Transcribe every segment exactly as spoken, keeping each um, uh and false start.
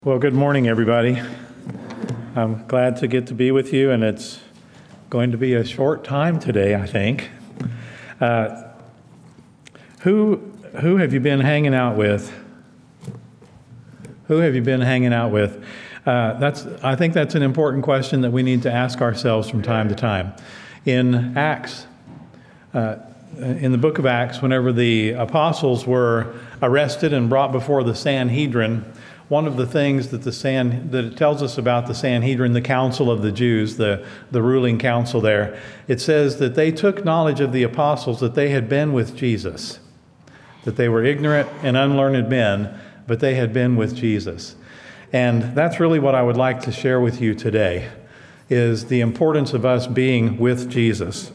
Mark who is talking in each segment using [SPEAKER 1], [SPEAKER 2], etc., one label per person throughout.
[SPEAKER 1] Well, good morning, everybody. I'm glad to get to be with you, and it's going to be a short time today, I think. Uh, who who have you been hanging out with? Who have you been hanging out with? Uh, that's I think that's an important question that we need to ask ourselves from time to time. In Acts, uh, in the book of Acts, whenever the apostles were arrested and brought before the Sanhedrin, one of the things that the San, that it tells us about the Sanhedrin, the council of the Jews, the, the ruling council there, it says that they took knowledge of the apostles that they had been with Jesus, that they were ignorant and unlearned men, but they had been with Jesus. And that's really what I would like to share with you today, is the importance of us being with Jesus.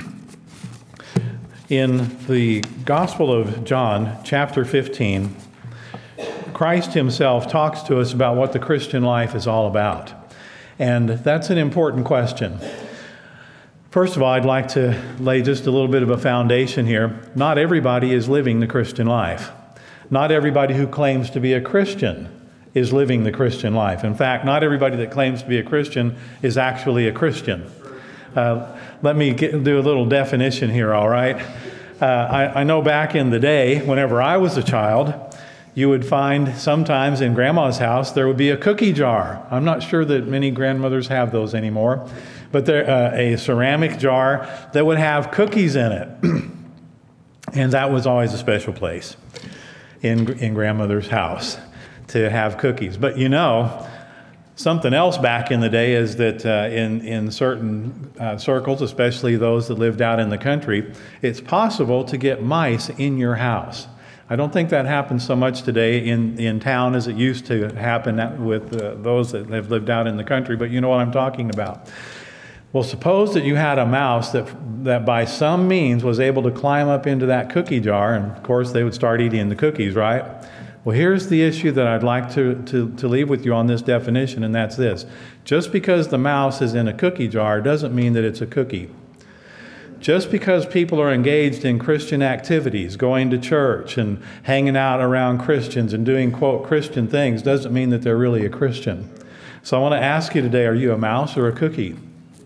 [SPEAKER 1] In the Gospel of John, chapter fifteen, Christ himself talks to us about what the Christian life is all about. And that's an important question. First of all, I'd like to lay just a little bit of a foundation here. Not everybody is living the Christian life. Not everybody who claims to be a Christian is living the Christian life. In fact, not everybody that claims to be a Christian is actually a Christian. Uh, let me get, do a little definition here, all right? Uh, I, I know back in the day, whenever I was a child, you would find sometimes in Grandma's house there would be a cookie jar. I'm not sure that many grandmothers have those anymore, but there uh, a ceramic jar that would have cookies in it. And that was always a special place in, in Grandmother's house to have cookies. But you know, something else back in the day is that uh, in, in certain uh, circles, especially those that lived out in the country, it's possible to get mice in your house. I don't think that happens so much today in, in town as it used to happen with uh, those that have lived out in the country, but you know what I'm talking about. Well, suppose that you had a mouse that, that by some means was able to climb up into that cookie jar, and of course they would start eating the cookies, right? Well, here's the issue that I'd like to, to, to leave with you on this definition, and that's this. Just because the mouse is in a cookie jar doesn't mean that it's a cookie. Just because people are engaged in Christian activities, going to church and hanging out around Christians and doing, quote, Christian things, doesn't mean that they're really a Christian. So I want to ask you today, are you a mouse or a cookie?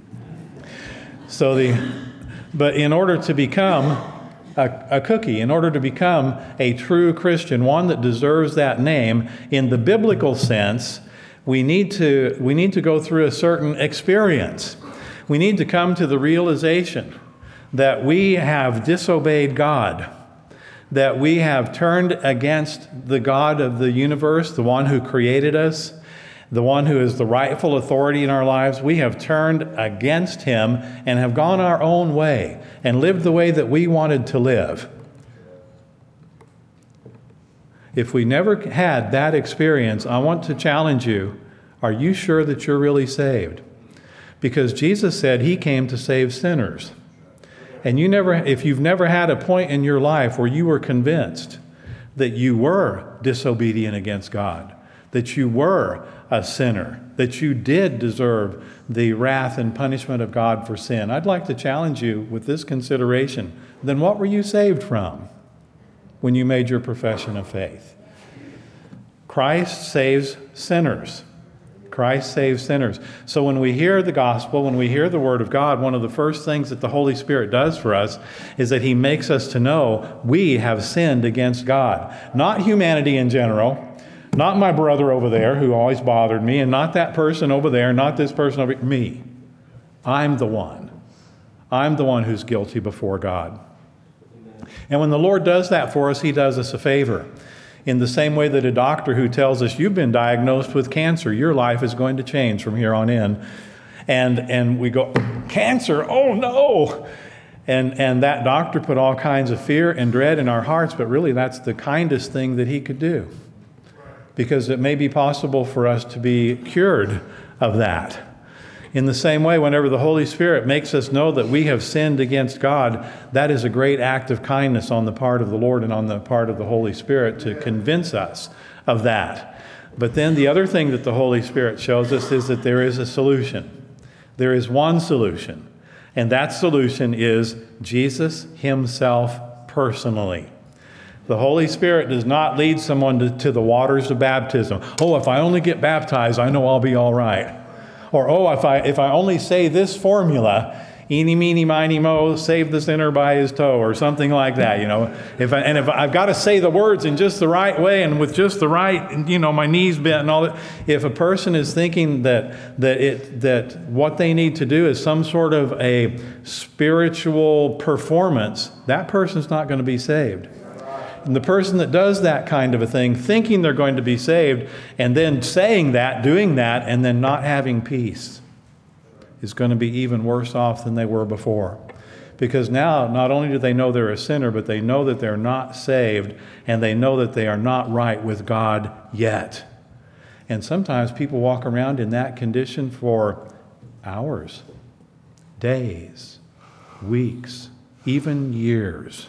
[SPEAKER 1] So the, but in order to become a, a cookie, in order to become a true Christian, one that deserves that name, in the biblical sense, we need to, we need to go through a certain experience. We need to come to the realization that we have disobeyed God, that we have turned against the God of the universe, the one who created us, the one who is the rightful authority in our lives. We have turned against him and have gone our own way and lived the way that we wanted to live. If we never had that experience, I want to challenge you, are you sure that you're really saved? Because Jesus said he came to save sinners. And you never, if you've never had a point in your life where you were convinced that you were disobedient against God, that you were a sinner, that you did deserve the wrath and punishment of God for sin, I'd like to challenge you with this consideration. Then what were you saved from when you made your profession of faith? Christ saves sinners. Christ saves sinners. So when we hear the gospel, when we hear the word of God, one of the first things that the Holy Spirit does for us is that he makes us to know we have sinned against God. Not humanity in general, not my brother over there who always bothered me, and not that person over there, not this person over here, me. I'm the one. I'm the one who's guilty before God. And when the Lord does that for us, he does us a favor. In the same way that a doctor who tells us you've been diagnosed with cancer, your life is going to change from here on in. And and we go, cancer, oh no. And and that doctor put all kinds of fear and dread in our hearts, but really that's the kindest thing that he could do. Because it may be possible for us to be cured of that. In the same way, whenever the Holy Spirit makes us know that we have sinned against God, that is a great act of kindness on the part of the Lord and on the part of the Holy Spirit to convince us of that. But then the other thing that the Holy Spirit shows us is that there is a solution. There is one solution, and that solution is Jesus himself personally. The Holy Spirit does not lead someone to, to the waters of baptism. Oh, if I only get baptized, I know I'll be all right. Or, oh, if I if I only say this formula, eeny, meeny, miny, mo, save the sinner by his toe, or something like that, you know. If I, and if I've got to say the words in just the right way and with just the right, you know, my knees bent and all that. If a person is thinking that that it that what they need to do is some sort of a spiritual performance, that person's not going to be saved. And the person that does that kind of a thing, thinking they're going to be saved, and then saying that, doing that, and then not having peace, is going to be even worse off than they were before. Because now, not only do they know they're a sinner, but they know that they're not saved, and they know that they are not right with God yet. And sometimes people walk around in that condition for hours, days, weeks, even years,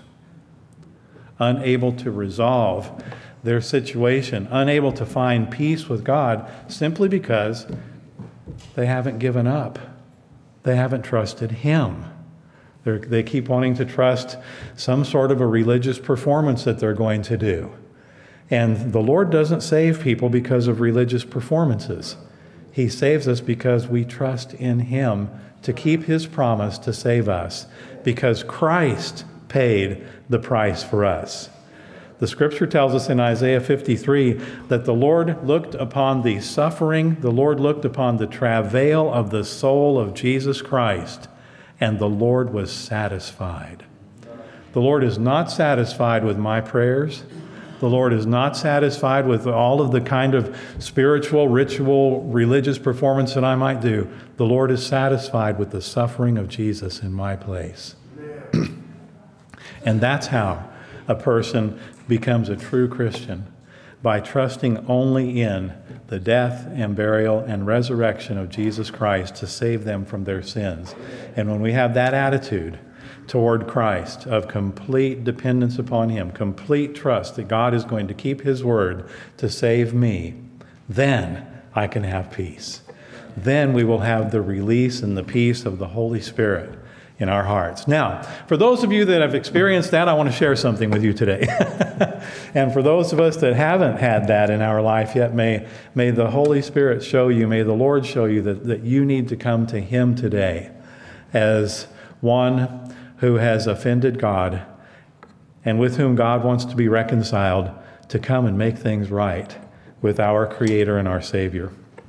[SPEAKER 1] unable to resolve their situation, unable to find peace with God, simply because they haven't given up. They haven't trusted Him. They're, they keep wanting to trust some sort of a religious performance that they're going to do. And the Lord doesn't save people because of religious performances. He saves us because we trust in Him to keep His promise to save us, because Christ paid the price for us. The scripture tells us in Isaiah fifty-three that the Lord looked upon the suffering, the Lord looked upon the travail of the soul of Jesus Christ, and the Lord was satisfied. The Lord is not satisfied with my prayers. The Lord is not satisfied with all of the kind of spiritual, ritual, religious performance that I might do. The Lord is satisfied with the suffering of Jesus in my place. And that's how a person becomes a true Christian, by trusting only in the death and burial and resurrection of Jesus Christ to save them from their sins. And when we have that attitude toward Christ of complete dependence upon Him, complete trust that God is going to keep His word to save me, then I can have peace. Then we will have the release and the peace of the Holy Spirit in our hearts. Now, for those of you that have experienced that, I want to share something with you today. And for those of us that haven't had that in our life yet, may, may the Holy Spirit show you, may the Lord show you that, that you need to come to Him today as one who has offended God and with whom God wants to be reconciled, to come and make things right with our Creator and our Savior.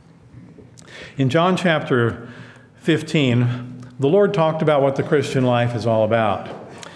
[SPEAKER 1] In John chapter fifteen, the Lord talked about what the Christian life is all about.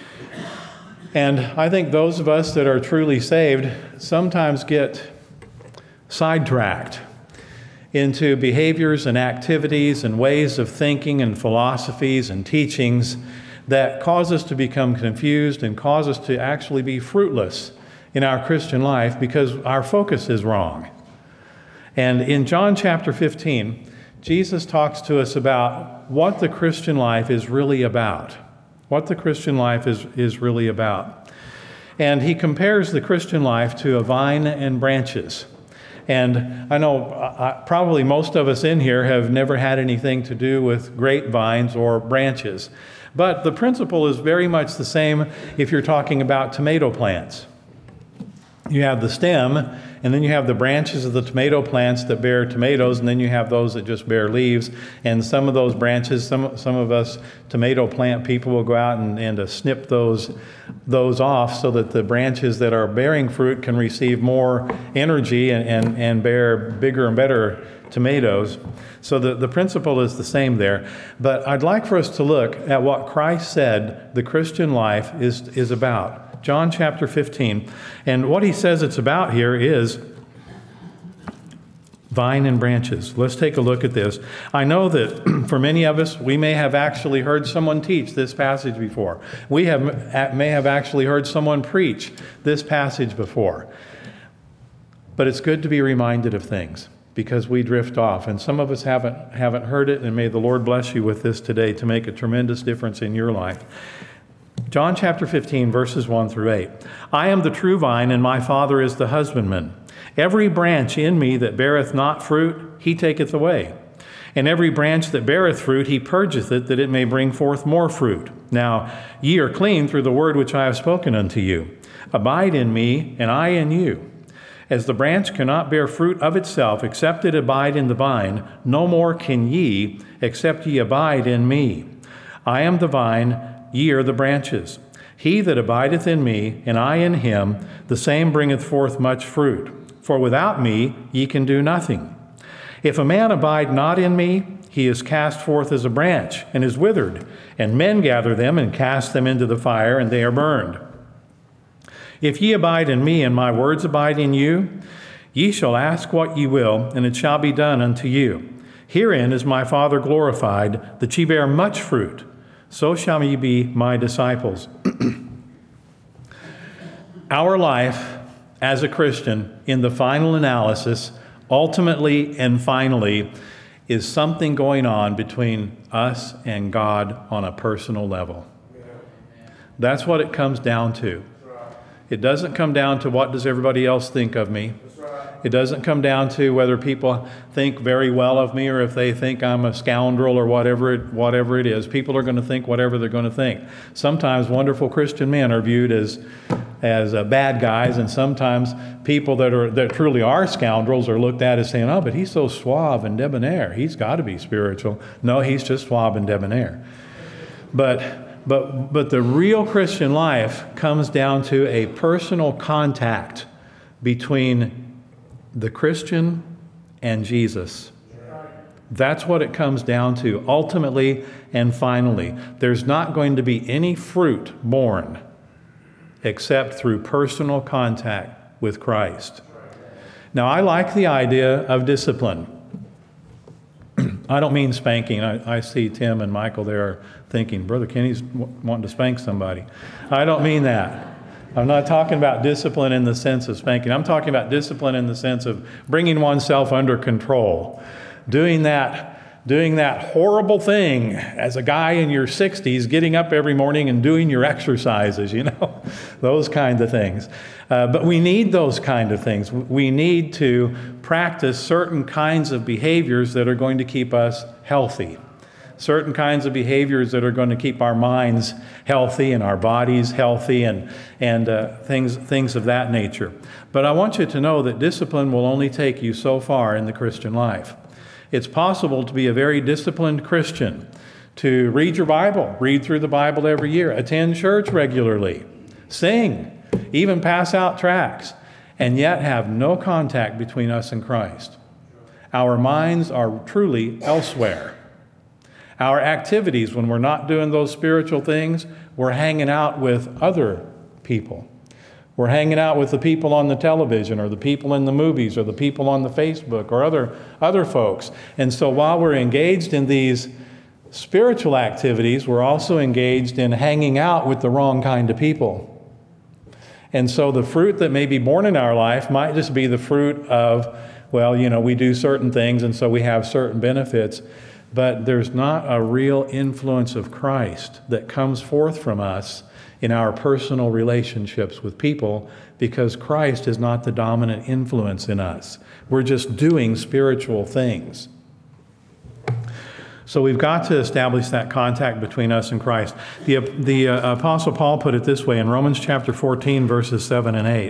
[SPEAKER 1] And I think those of us that are truly saved sometimes get sidetracked into behaviors and activities and ways of thinking and philosophies and teachings that cause us to become confused and cause us to actually be fruitless in our Christian life because our focus is wrong. And in John chapter fifteen, Jesus talks to us about what the Christian life is really about. What the Christian life is, is really about. And He compares the Christian life to a vine and branches. And I know uh, probably most of us in here have never had anything to do with grapevines or branches. But the principle is very much the same if you're talking about tomato plants. You have the stem, and then you have the branches of the tomato plants that bear tomatoes, and then you have those that just bear leaves. And some of those branches, some some of us tomato plant people will go out and, and uh, snip those, those off so that the branches that are bearing fruit can receive more energy and, and, and bear bigger and better tomatoes. So the, the principle is the same there. But I'd like for us to look at what Christ said the Christian life is, is about. John chapter fifteen. And what He says it's about here is vine and branches. Let's take a look at this. I know that for many of us, we may have actually heard someone teach this passage before. We have may have actually heard someone preach this passage before. But it's good to be reminded of things, because we drift off. And some of us haven't haven't heard it, and may the Lord bless you with this today to make a tremendous difference in your life. John chapter fifteen, verses one through eight. I am the true vine, and my Father is the husbandman. Every branch in me that beareth not fruit, He taketh away. And every branch that beareth fruit, He purgeth it, that it may bring forth more fruit. Now ye are clean through the word which I have spoken unto you. Abide in me, and I in you. As the branch cannot bear fruit of itself, except it abide in the vine, no more can ye, except ye abide in me. I am the vine, ye are the branches. He that abideth in me, and I in him, the same bringeth forth much fruit. For without me ye can do nothing. If a man abide not in me, he is cast forth as a branch, and is withered, and men gather them and cast them into the fire, and they are burned. If ye abide in me, and my words abide in you, ye shall ask what ye will, and it shall be done unto you. Herein is my Father glorified, that ye bear much fruit. So shall ye be my disciples. Our life as a Christian, in the final analysis, ultimately and finally, is something going on between us and God on a personal level. That's what it comes down to. It doesn't come down to what does everybody else think of me. It doesn't come down to whether people think very well of me or if they think I'm a scoundrel or whatever it, whatever it is. People are going to think whatever they're going to think. Sometimes wonderful Christian men are viewed as as uh, bad guys, and sometimes people that are that truly are scoundrels are looked at as saying, "Oh, but he's so suave and debonair. He's got to be spiritual." No, he's just suave and debonair. But but but the real Christian life comes down to a personal contact between the Christian and Jesus. That's what it comes down to, ultimately and finally. There's not going to be any fruit born except through personal contact with Christ. Now, I like the idea of discipline. I don't mean spanking. I, I see Tim and Michael there thinking, Brother Kenny's w- wanting to spank somebody. I don't mean that. I'm not talking about discipline in the sense of spanking. I'm talking about discipline in the sense of bringing oneself under control. Doing that Doing that horrible thing as a guy in your sixties, getting up every morning and doing your exercises, you know, those kind of things. Uh, but we need those kind of things. We need to practice certain kinds of behaviors that are going to keep us healthy. Certain kinds of behaviors that are going to keep our minds healthy and our bodies healthy and, and uh, things, things of that nature. But I want you to know that discipline will only take you so far in the Christian life. It's possible to be a very disciplined Christian, to read your Bible, read through the Bible every year, attend church regularly, sing, even pass out tracts, and yet have no contact between us and Christ. Our minds are truly elsewhere. Our activities, when we're not doing those spiritual things, we're hanging out with other people. We're hanging out with the people on the television or the people in the movies or the people on the Facebook or other, other folks. And so while we're engaged in these spiritual activities, we're also engaged in hanging out with the wrong kind of people. And so the fruit that may be born in our life might just be the fruit of, well, you know, we do certain things and so we have certain benefits. But there's not a real influence of Christ that comes forth from us in our personal relationships with people, because Christ is not the dominant influence in us. We're just doing spiritual things. So we've got to establish that contact between us and Christ. The, the uh, Apostle Paul put it this way in Romans chapter fourteen, verses seven and eight.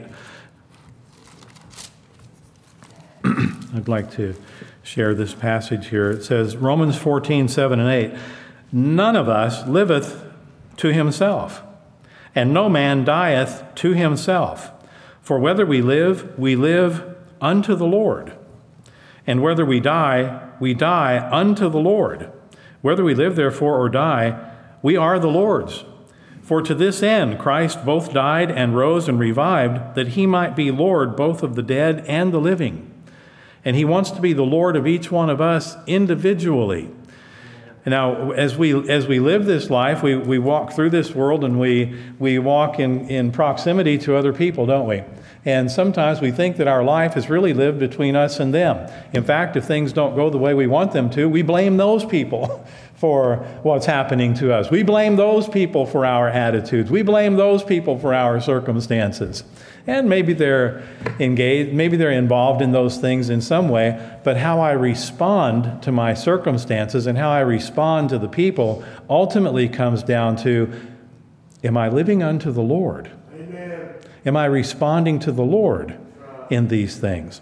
[SPEAKER 1] I'd like to share this passage here. It says, Romans fourteen, seven and eight, none of us liveth to himself, and no man dieth to himself. For whether we live, we live unto the Lord. And whether we die, we die unto the Lord. Whether we live, therefore, or die, we are the Lord's. For to this end Christ both died and rose and revived, that he might be Lord both of the dead and the living. And he wants to be the Lord of each one of us individually. Now, as we as we live this life, we, we walk through this world and we we walk in, in proximity to other people, don't we? And sometimes we think that our life is really lived between us and them. In fact, if things don't go the way we want them to, we blame those people for what's happening to us. We blame those people for our attitudes. We blame those people for our circumstances. And maybe they're engaged, maybe they're involved in those things in some way, but how I respond to my circumstances and how I respond to the people ultimately comes down to, am I living unto the Lord?
[SPEAKER 2] Amen.
[SPEAKER 1] Am I responding to the Lord in these things?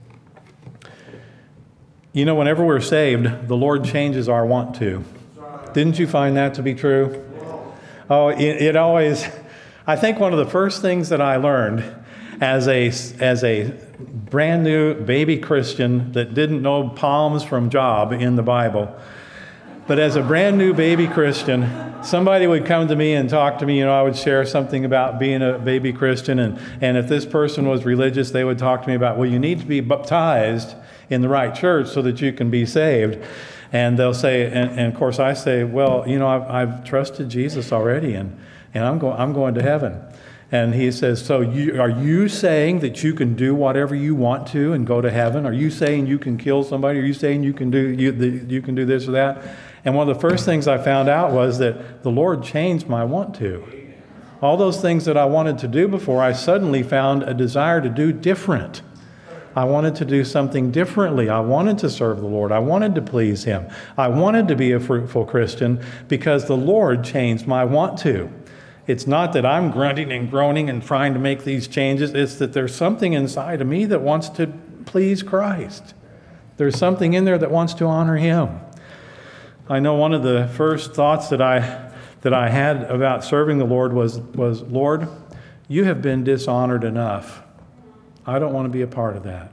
[SPEAKER 1] You know, whenever we're saved, the Lord changes our want to. Didn't you find that to be true? Oh, it, it always, I think one of the first things that I learned as a, as a brand new baby Christian that didn't know palms from Job in the Bible, but as a brand new baby Christian, somebody would come to me and talk to me, you know, I would share something about being a baby Christian, and, and if this person was religious, they would talk to me about, well, you need to be baptized in the right church so that you can be saved. And they'll say, and, and of course I say, well, you know, I've, I've trusted Jesus already, and, and I'm, go, I'm going to heaven. And he says, so you, are you saying that you can do whatever you want to and go to heaven? Are you saying you can kill somebody? Are you saying you can do, you, the, you can do this or that? And one of the first things I found out was that the Lord changed my want to. All those things that I wanted to do before, I suddenly found a desire to do different. I wanted to do something differently. I wanted to serve the Lord. I wanted to please Him. I wanted to be a fruitful Christian because the Lord changed my want to. It's not that I'm grunting and groaning and trying to make these changes. It's that there's something inside of me that wants to please Christ. There's something in there that wants to honor Him. I know one of the first thoughts that I that I had about serving the Lord was, was, Lord, you have been dishonored enough. I don't want to be a part of that.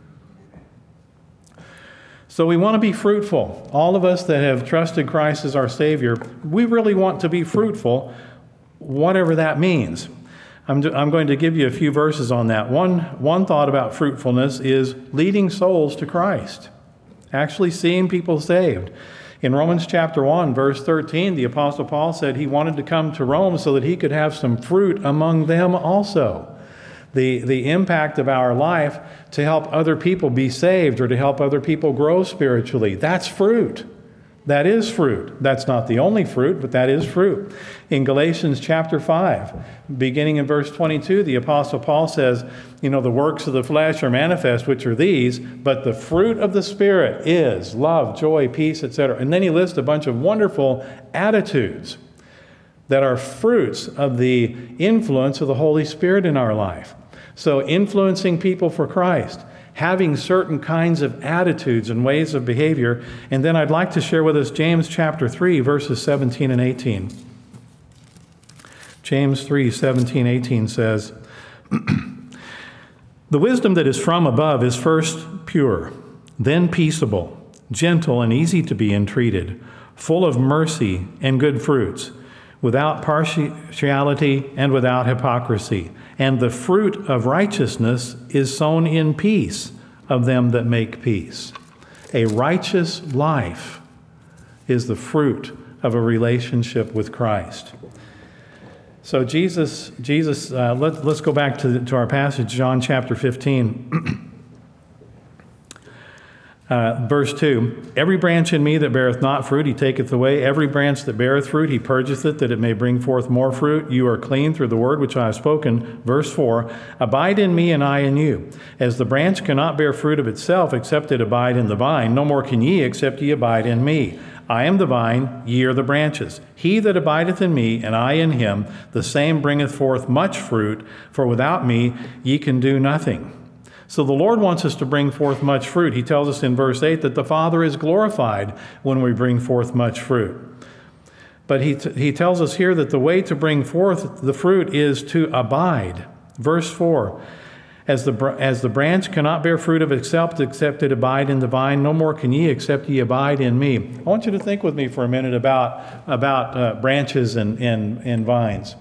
[SPEAKER 1] So we want to be fruitful. All of us that have trusted Christ as our Savior, we really want to be fruitful, whatever that means. I'm, I'm going to give you a few verses on that. One, one thought about fruitfulness is leading souls to Christ, actually seeing people saved. In Romans chapter one, verse thirteen, the Apostle Paul said he wanted to come to Rome so that he could have some fruit among them also. The, the impact of our life to help other people be saved or to help other people grow spiritually. That's fruit. That is fruit. That's not the only fruit, but that is fruit. In Galatians chapter five, beginning in verse twenty-two, the Apostle Paul says, you know, the works of the flesh are manifest, which are these, but the fruit of the Spirit is love, joy, peace, et cetera. And then he lists a bunch of wonderful attitudes that are fruits of the influence of the Holy Spirit in our life. So influencing people for Christ, having certain kinds of attitudes and ways of behavior. And then I'd like to share with us James chapter three, verses seventeen and eighteen. James three, seventeen, eighteen says, the wisdom that is from above is first pure, then peaceable, gentle and easy to be entreated, full of mercy and good fruits, without partiality and without hypocrisy. And the fruit of righteousness is sown in peace of them that make peace. A righteous life is the fruit of a relationship with Christ. So Jesus, Jesus, uh, let, let's go back to, to our passage, John chapter fifteen. Uh, verse two, every branch in me that beareth not fruit, he taketh away. Every branch that beareth fruit, he purgeth it, that it may bring forth more fruit. You are clean through the word which I have spoken. Verse four, abide in me and I in you. As the branch cannot bear fruit of itself, except it abide in the vine, no more can ye, except ye abide in me. I am the vine, ye are the branches. He that abideth in me, and I in him, the same bringeth forth much fruit, for without me ye can do nothing. So the Lord wants us to bring forth much fruit. He tells us in verse eight that the Father is glorified when we bring forth much fruit. But he, t- he tells us here that the way to bring forth the fruit is to abide. Verse four, as the, br- as the branch cannot bear fruit of itself except it abide in the vine, no more can ye except ye abide in me. I want you to think with me for a minute about, about uh, branches and, and, and vines.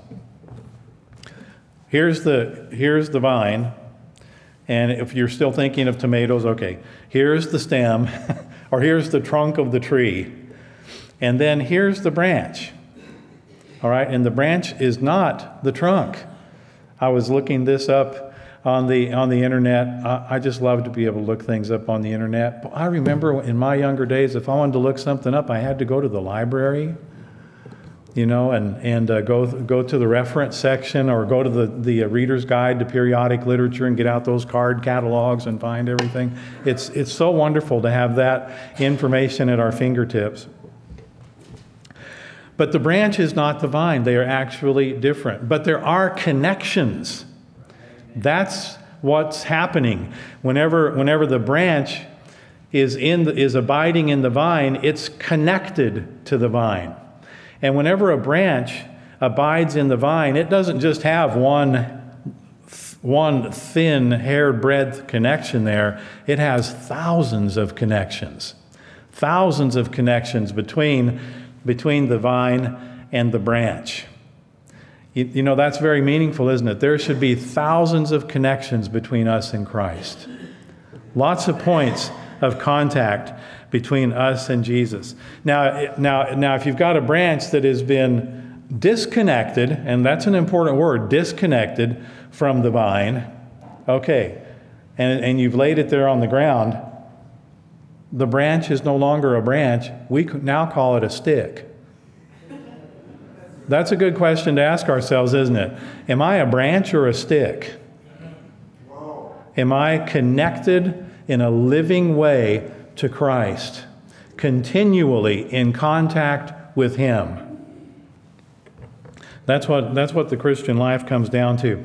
[SPEAKER 1] Here's the, here's the vine. And if you're still thinking of tomatoes, okay, here's the stem, or here's the trunk of the tree, and then here's the branch. All right, and the branch is not the trunk. I was looking this up on the on the internet. I, I just love to be able to look things up on the internet. But I remember in my younger days, if I wanted to look something up, I had to go to the library. You know, and, and uh, go go to the reference section or go to the, the Reader's Guide to Periodic Literature and get out those card catalogs and find everything. It's, it's so wonderful to have that information at our fingertips. But the branch is not the vine. They are actually different. But there are connections That's what's happening. Whenever, whenever the branch is, in the, is abiding in the vine, it's connected to the vine. And whenever a branch abides in the vine, it doesn't just have one one thin hair breadth connection there. It has thousands of connections, thousands of connections between, between the vine and the branch. You, you know, that's very meaningful, isn't it? There should be thousands of connections between us and Christ. Lots of points of contact between us and Jesus. Now, now, now, if you've got a branch that has been disconnected, and that's an important word, disconnected from the vine, okay, and, and you've laid it there on the ground, the branch is no longer a branch. We now call it a stick. That's a good question to ask ourselves, isn't it? Am I a branch or a stick? Am I connected in a living way to Christ, continually in contact with Him? That's what, that's what the Christian life comes down to.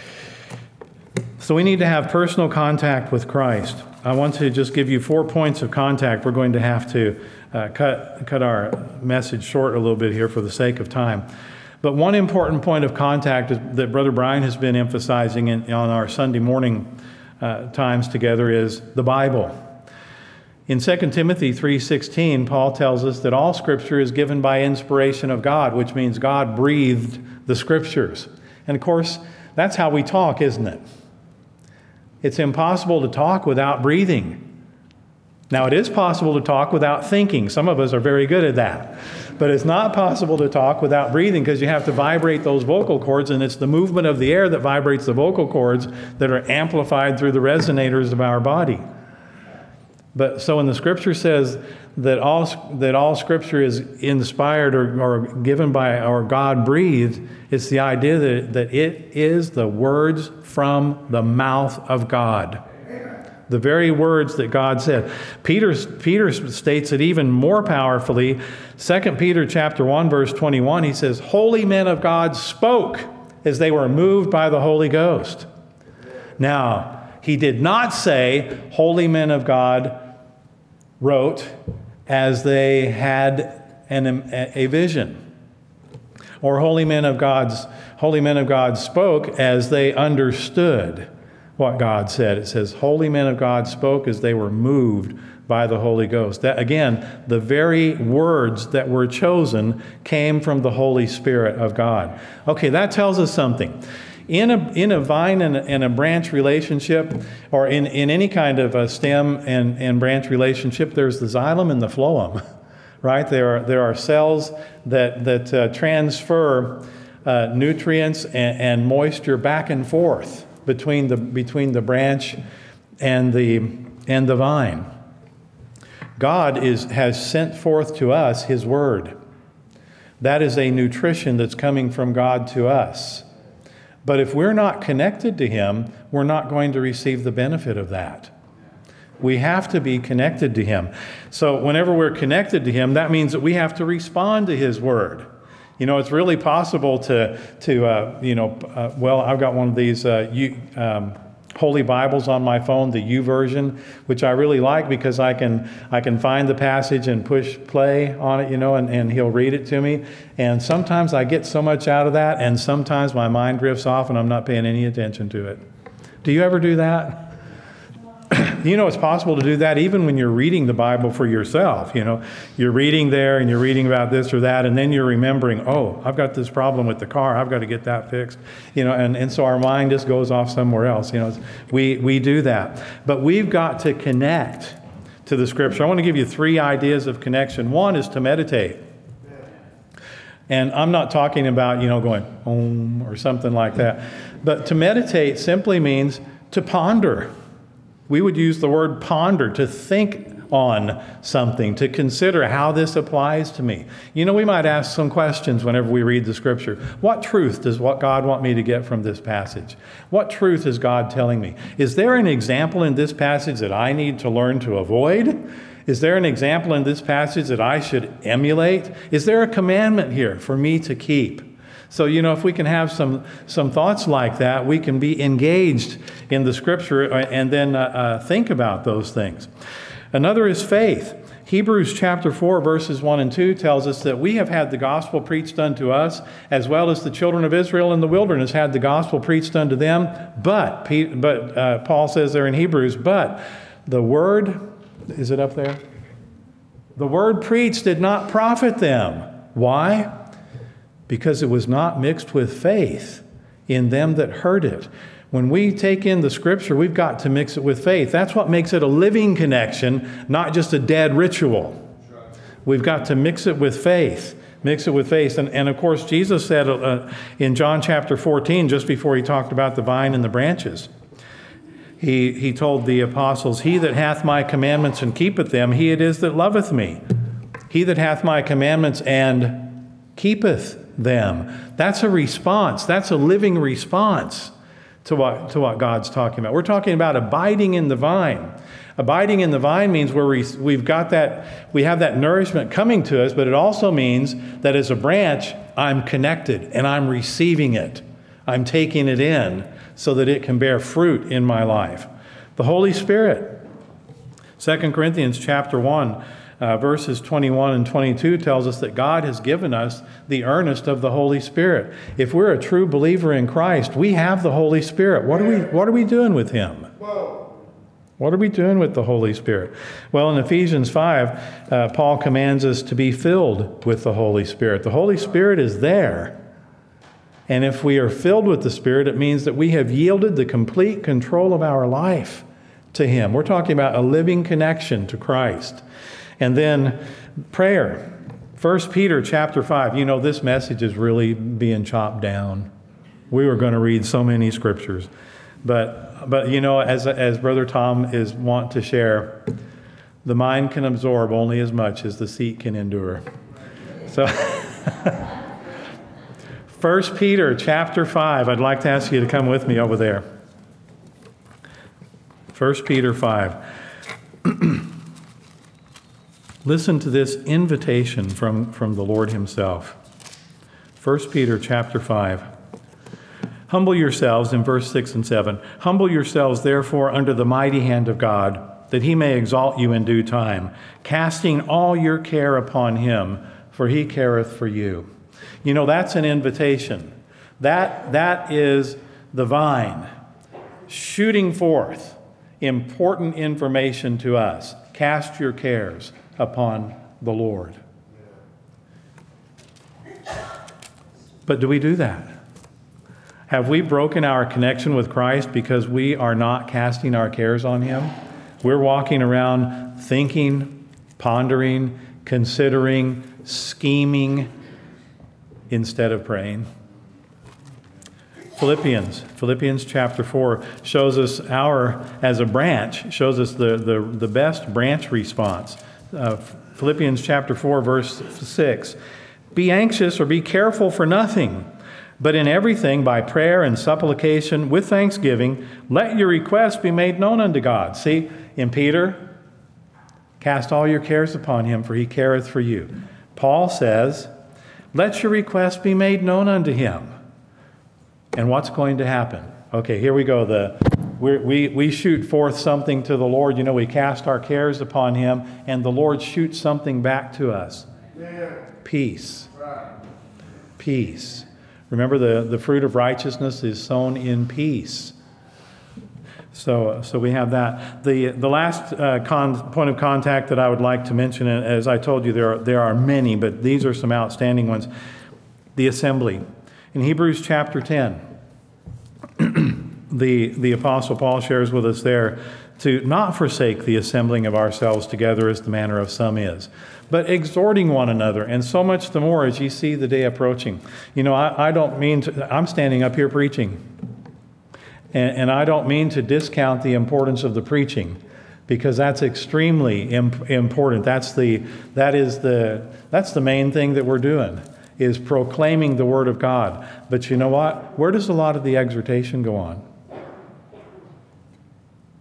[SPEAKER 1] So we need to have personal contact with Christ. I want to just give you four points of contact. We're going to have to uh, cut, cut our message short a little bit here for the sake of time. But one important point of contact is, that Brother Brian has been emphasizing in, on our Sunday morning uh, times together is the Bible. In Second Timothy three sixteen, Paul tells us that all Scripture is given by inspiration of God, which means God breathed the Scriptures. And of course, that's how we talk, isn't it? It's impossible to talk without breathing. Now, it is possible to talk without thinking. Some of us are very good at that. But it's not possible to talk without breathing because you have to vibrate those vocal cords, and it's the movement of the air that vibrates the vocal cords that are amplified through the resonators of our body. But so when the Scripture says that all that all Scripture is inspired or, or given by or God breathed, it's the idea that, that it is the words from the mouth of God. The very words that God said. Peter, Peter states it even more powerfully. Second Peter chapter one, verse twenty-one, he says, "Holy men of God spoke as they were moved by the Holy Ghost." Now, he did not say, "Holy men of God wrote as they had an, a vision," or holy men of God's holy men of God spoke as they understood what God said. It says, "Holy men of God spoke as they were moved by the Holy Ghost." That, again, the very words that were chosen came from the Holy Spirit of God. Okay, that tells us something. In a, in a vine and a, and a branch relationship, or in, in any kind of a stem and, and branch relationship, there's the xylem and the phloem, right? There are, there are cells that, that uh, transfer uh, nutrients and, and moisture back and forth between the, between the branch and the, and the vine. God is, has sent forth to us His Word. That is a nutrition that's coming from God to us. But if we're not connected to Him, we're not going to receive the benefit of that. We have to be connected to Him. So whenever we're connected to Him, that means that we have to respond to His Word. You know, it's really possible to, to uh, you know, uh, well, I've got one of these uh, you, um, Holy Bibles on my phone, the YouVersion, which I really like because I can I can find the passage and push play on it, you know, and, and He'll read it to me. And sometimes I get so much out of that, and sometimes my mind drifts off and I'm not paying any attention to it. Do you ever do that? You know, it's possible to do that even when you're reading the Bible for yourself. You know, you're reading there and you're reading about this or that, and then you're remembering, oh, I've got this problem with the car. I've got to get that fixed. You know, and, and so our mind just goes off somewhere else. You know, we, we do that. But we've got to connect to the Scripture. I want to give you three ideas of connection. One is to meditate. And I'm not talking about, you know, going, om, or something like that. But to meditate simply means to ponder. We would use the word ponder, to think on something, to consider how this applies to me. You know, we might ask some questions whenever we read the Scripture. What truth does what God want me to get from this passage? What truth is God telling me? Is there an example in this passage that I need to learn to avoid? Is there an example in this passage that I should emulate? Is there a commandment here for me to keep? So, you know, if we can have some, some thoughts like that, we can be engaged in the Scripture and then uh, uh, think about those things. Another is faith. Hebrews chapter four, verses one and two tells us that we have had the gospel preached unto us, as well as the children of Israel in the wilderness had the gospel preached unto them. But, but uh, Paul says there in Hebrews, but the word, is it up there? The word preached did not profit them. Why? Because it was not mixed with faith in them that heard it. When we take in the Scripture, we've got to mix it with faith. That's what makes it a living connection, not just a dead ritual. We've got to mix it with faith. Mix it with faith. And, and of course, Jesus said uh, in John chapter fourteen, just before he talked about the vine and the branches, he, he told the apostles, he that hath my commandments and keepeth them, he it is that loveth me. He that hath my commandments and keepeth them. That's a response. That's a living response to what, to what God's talking about. We're talking about abiding in the vine. Abiding in the vine means where we, we've got that, we have that nourishment coming to us, but it also means that as a branch, I'm connected and I'm receiving it. I'm taking it in so that it can bear fruit in my life. The Holy Spirit. Second Corinthians chapter one, Uh, verses twenty-one and twenty-two tells us that God has given us the earnest of the Holy Spirit. If we're a true believer in Christ, we have the Holy Spirit. What are we, what are we doing with Him? What are we doing with the Holy Spirit? Well, in Ephesians five, uh, Paul commands us to be filled with the Holy Spirit. The Holy Spirit is there. And if we are filled with the Spirit, it means that we have yielded the complete control of our life to Him. We're talking about a living connection to Christ. And then prayer. First Peter chapter five. You know, this message is really being chopped down. We were going to read so many scriptures. But, but you know, as, as Brother Tom is wont to share, the mind can absorb only as much as the seat can endure. So, First Peter chapter five. I'd like to ask you to come with me over there. First Peter five. Listen to this invitation from, from the Lord Himself. First Peter chapter five. Humble yourselves, in verse six and seven. Humble yourselves, therefore, under the mighty hand of God, that He may exalt you in due time, casting all your care upon Him, for He careth for you. You know, that's an invitation. That, that is the vine shooting forth important information to us. Cast your cares upon the Lord. But do we do that? Have we broken our connection with Christ because we are not casting our cares on Him? We're walking around thinking, pondering, considering, scheming instead of praying. Philippians, Philippians chapter four shows us our, as a branch, shows us the, the, the best branch response. Uh, Philippians chapter four, verse six. Be anxious or be careful for nothing, but in everything by prayer and supplication with thanksgiving, let your requests be made known unto God. See, in Peter, cast all your cares upon Him, for He careth for you. Paul says, let your requests be made known unto Him. And what's going to happen? Okay, here we go. The We're, we we shoot forth something to the Lord. You know, we cast our cares upon Him, and the Lord shoots something back to us. Yeah. Peace. Right. Peace. Remember, the, the fruit of righteousness is sown in peace. So, so we have that. The the last uh, con, point of contact that I would like to mention, and as I told you, there are, there are many, but these are some outstanding ones. The assembly. In Hebrews chapter ten, the, the Apostle Paul shares with us there to not forsake the assembling of ourselves together as the manner of some is, but exhorting one another, and so much the more as ye see the day approaching. You know, I, I don't mean to, I'm standing up here preaching, and, and I don't mean to discount the importance of the preaching, because that's extremely imp- important. That's the, that is the, that's the main thing that we're doing, is proclaiming the Word of God. But you know what? Where does a lot of the exhortation go on?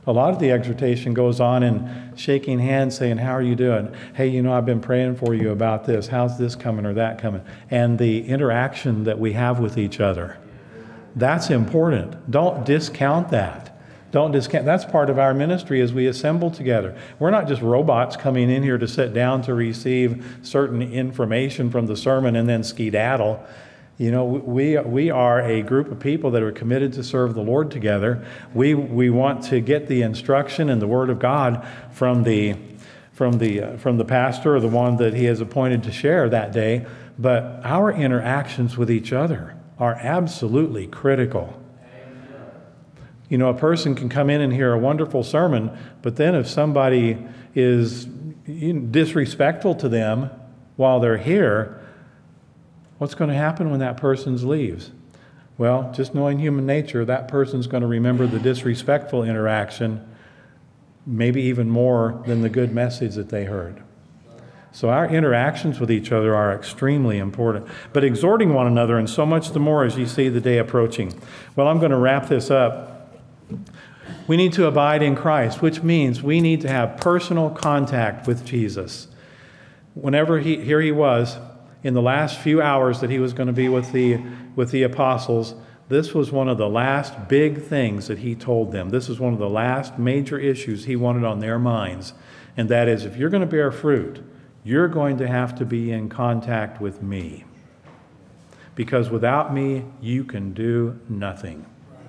[SPEAKER 1] A lot of the exhortation goes on in shaking hands, saying, how are you doing? Hey, you know, I've been praying for you about this. How's this coming or that coming? And the interaction that we have with each other. That's important. Don't discount that. Don't discount. That's part of our ministry as we assemble together. We're not just robots coming in here to sit down to receive certain information from the sermon and then skedaddle. You know, we we are a group of people that are committed to serve the Lord together. We we want to get the instruction and the Word of God from the from the uh, from the pastor or the one that he has appointed to share that day. But our interactions with each other are absolutely critical. You know, a person can come in and hear a wonderful sermon, but then if somebody is disrespectful to them while they're here, what's going to happen when that person leaves? Well, just knowing human nature, that person's going to remember the disrespectful interaction maybe even more than the good message that they heard. So our interactions with each other are extremely important. But exhorting one another, and so much the more as you see the day approaching. Well, I'm going to wrap this up. We need to abide in Christ, which means we need to have personal contact with Jesus. Whenever he, here he was, in the last few hours that he was going to be with the, with the apostles, this was one of the last big things that he told them. This is one of the last major issues he wanted on their minds. And that is, if you're going to bear fruit, you're going to have to be in contact with me. Because without me, you can do nothing.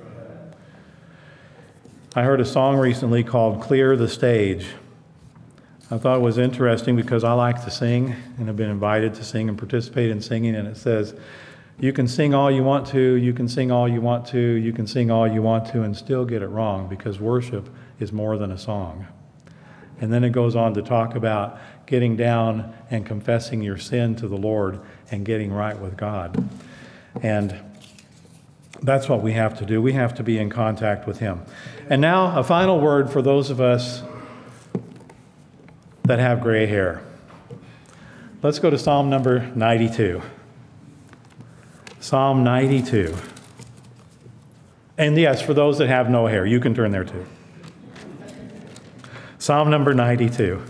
[SPEAKER 1] I heard a song recently called Clear the Stage. I thought it was interesting because I like to sing and have been invited to sing and participate in singing. And it says, you can sing all you want to, you can sing all you want to, you can sing all you want to and still get it wrong, because worship is more than a song. And then it goes on to talk about getting down and confessing your sin to the Lord and getting right with God. And that's what we have to do. We have to be in contact with Him. And now, a final word for those of us that have gray hair. Let's go to Psalm number ninety-two. Psalm ninety-two. And yes, for those that have no hair, you can turn there too. Psalm number ninety-two.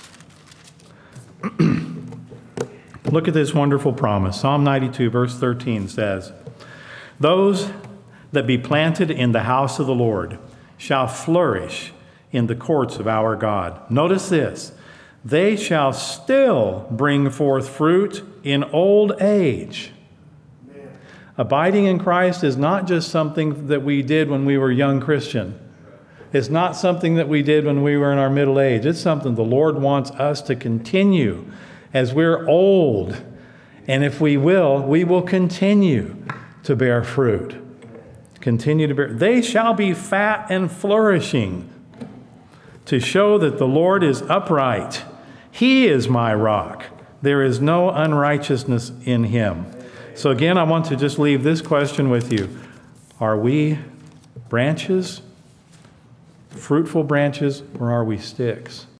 [SPEAKER 1] Look at this wonderful promise. Psalm ninety-two, verse thirteen says, those that be planted in the house of the Lord shall flourish in the courts of our God. Notice this. They shall still bring forth fruit in old age. Amen. Abiding in Christ is not just something that we did when we were young Christian. It's not something that we did when we were in our middle age. It's something the Lord wants us to continue as we're old. And if we will, we will continue to bear fruit. Continue to bear. They shall be fat and flourishing, to show that the Lord is upright. He is my rock. There is no unrighteousness in Him. So again, I want to just leave this question with you. Are we branches, fruitful branches, or are we sticks?